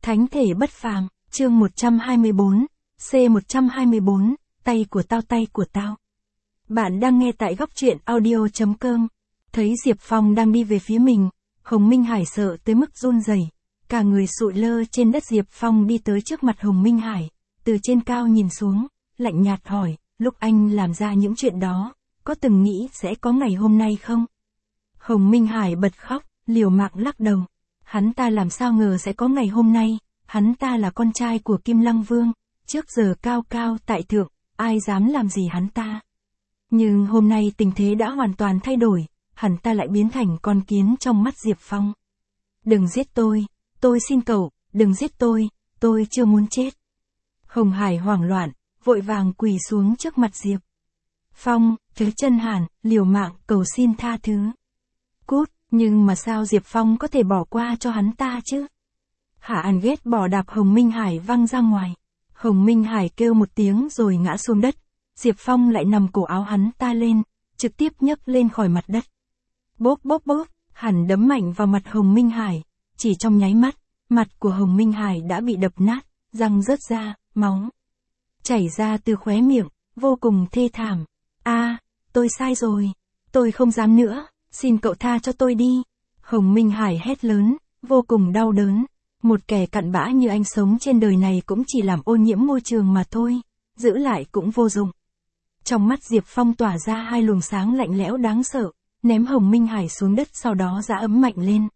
Thánh thể bất phàm, chương 124, C124, tay của tao. Bạn đang nghe tại góc truyện audio.com. Thấy Diệp Phong đang đi về phía mình, Hồng Minh Hải sợ tới mức run rẩy, cả người sụi lơ trên đất. Diệp Phong đi tới trước mặt Hồng Minh Hải, từ trên cao nhìn xuống, lạnh nhạt hỏi, lúc anh làm ra những chuyện đó, có từng nghĩ sẽ có ngày hôm nay không? Hồng Minh Hải bật khóc, liều mạng lắc đầu. Hắn ta làm sao ngờ sẽ có ngày hôm nay, hắn ta là con trai của Kim Lăng Vương, trước giờ cao cao tại thượng, ai dám làm gì hắn ta. Nhưng hôm nay tình thế đã hoàn toàn thay đổi, hắn ta lại biến thành con kiến trong mắt Diệp Phong. Đừng giết tôi xin cậu, đừng giết tôi chưa muốn chết. Hồng Hải hoảng loạn, vội vàng quỳ xuống trước mặt Diệp Phong, chớ chân hàn, liều mạng cầu xin tha thứ. Cút, nhưng mà sao Diệp Phong có thể bỏ qua cho hắn ta chứ? Hạ An ghét bỏ đạp Hồng Minh Hải văng ra ngoài. Hồng Minh Hải kêu một tiếng rồi ngã xuống đất. Diệp Phong lại nằm cổ áo hắn ta lên, trực tiếp nhấc lên khỏi mặt đất. Bốp, hắn đấm mạnh vào mặt Hồng Minh Hải. Chỉ trong nháy mắt, mặt của Hồng Minh Hải đã bị đập nát, răng rớt ra, máu chảy ra từ khóe miệng, vô cùng thê thảm. Tôi sai rồi, tôi không dám nữa, xin cậu tha cho tôi đi. Hồng Minh Hải hét lớn, vô cùng đau đớn. Một kẻ cặn bã như anh sống trên đời này cũng chỉ làm ô nhiễm môi trường mà thôi, giữ lại cũng vô dụng. Trong mắt Diệp Phong tỏa ra hai luồng sáng lạnh lẽo đáng sợ, ném Hồng Minh Hải xuống đất, sau đó giã ấm mạnh lên.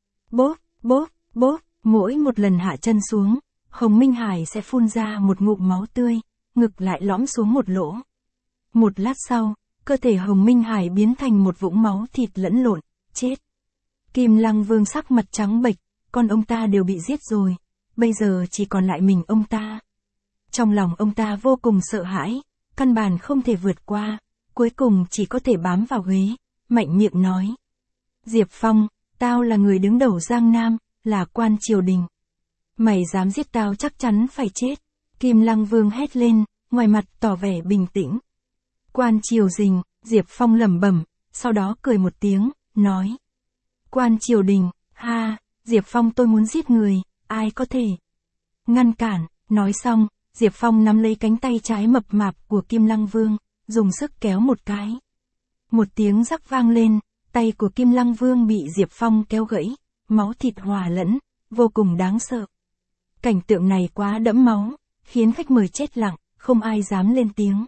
Bốp, mỗi một lần hạ chân xuống, Hồng Minh Hải sẽ phun ra một ngụm máu tươi, ngực lại lõm xuống một lỗ. Một lát sau, cơ thể Hồng Minh Hải biến thành một vũng máu thịt lẫn lộn, chết. Kim Lăng Vương sắc mặt trắng bệch, con ông ta đều bị giết rồi, bây giờ chỉ còn lại mình ông ta. Trong lòng ông ta vô cùng sợ hãi, căn bản không thể vượt qua, cuối cùng chỉ có thể bám vào ghế, mạnh miệng nói. Diệp Phong, tao là người đứng đầu Giang Nam, là quan triều đình. Mày dám giết tao chắc chắn phải chết. Kim Lăng Vương hét lên, ngoài mặt tỏ vẻ bình tĩnh. Quan triều đình, Diệp Phong lẩm bẩm, sau đó cười một tiếng, nói. Quan triều đình, ha, Diệp Phong tôi muốn giết người, ai có thể ngăn cản. Nói xong, Diệp Phong nắm lấy cánh tay trái mập mạp của Kim Lăng Vương, dùng sức kéo một cái. Một tiếng rắc vang lên, tay của Kim Lăng Vương bị Diệp Phong kéo gãy, máu thịt hòa lẫn, vô cùng đáng sợ. Cảnh tượng này quá đẫm máu, khiến khách mời chết lặng, không ai dám lên tiếng.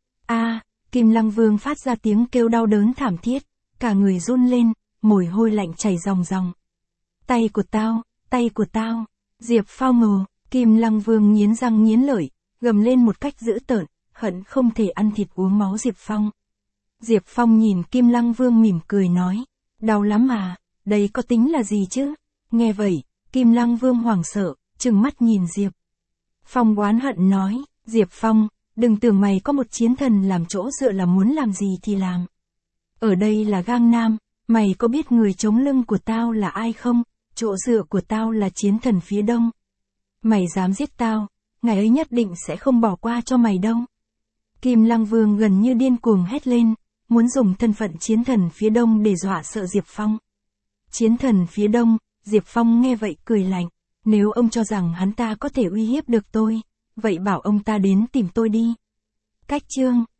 Kim Lăng Vương phát ra tiếng kêu đau đớn thảm thiết, cả người run lên, mồ hôi lạnh chảy ròng ròng. Tay của tao, Diệp Phong Kim Lăng Vương nghiến răng nghiến lợi, gầm lên một cách dữ tợn, hận không thể ăn thịt uống máu Diệp Phong. Diệp Phong nhìn Kim Lăng Vương mỉm cười nói, đau lắm à, đây có tính là gì chứ? Nghe vậy, Kim Lăng Vương hoảng sợ, trừng mắt nhìn Diệp Phong oán hận nói, Diệp Phong, đừng tưởng mày có một chiến thần làm chỗ dựa là muốn làm gì thì làm. Ở đây là Giang Nam, mày có biết người chống lưng của tao là ai không? Chỗ dựa của tao là chiến thần phía đông. Mày dám giết tao, ngày ấy nhất định sẽ không bỏ qua cho mày đâu. Kim Lăng Vương gần như điên cuồng hét lên, muốn dùng thân phận chiến thần phía đông để dọa sợ Diệp Phong. Chiến thần phía đông, Diệp Phong nghe vậy cười lạnh, nếu ông cho rằng hắn ta có thể uy hiếp được tôi, vậy bảo ông ta đến tìm tôi đi. Cách chương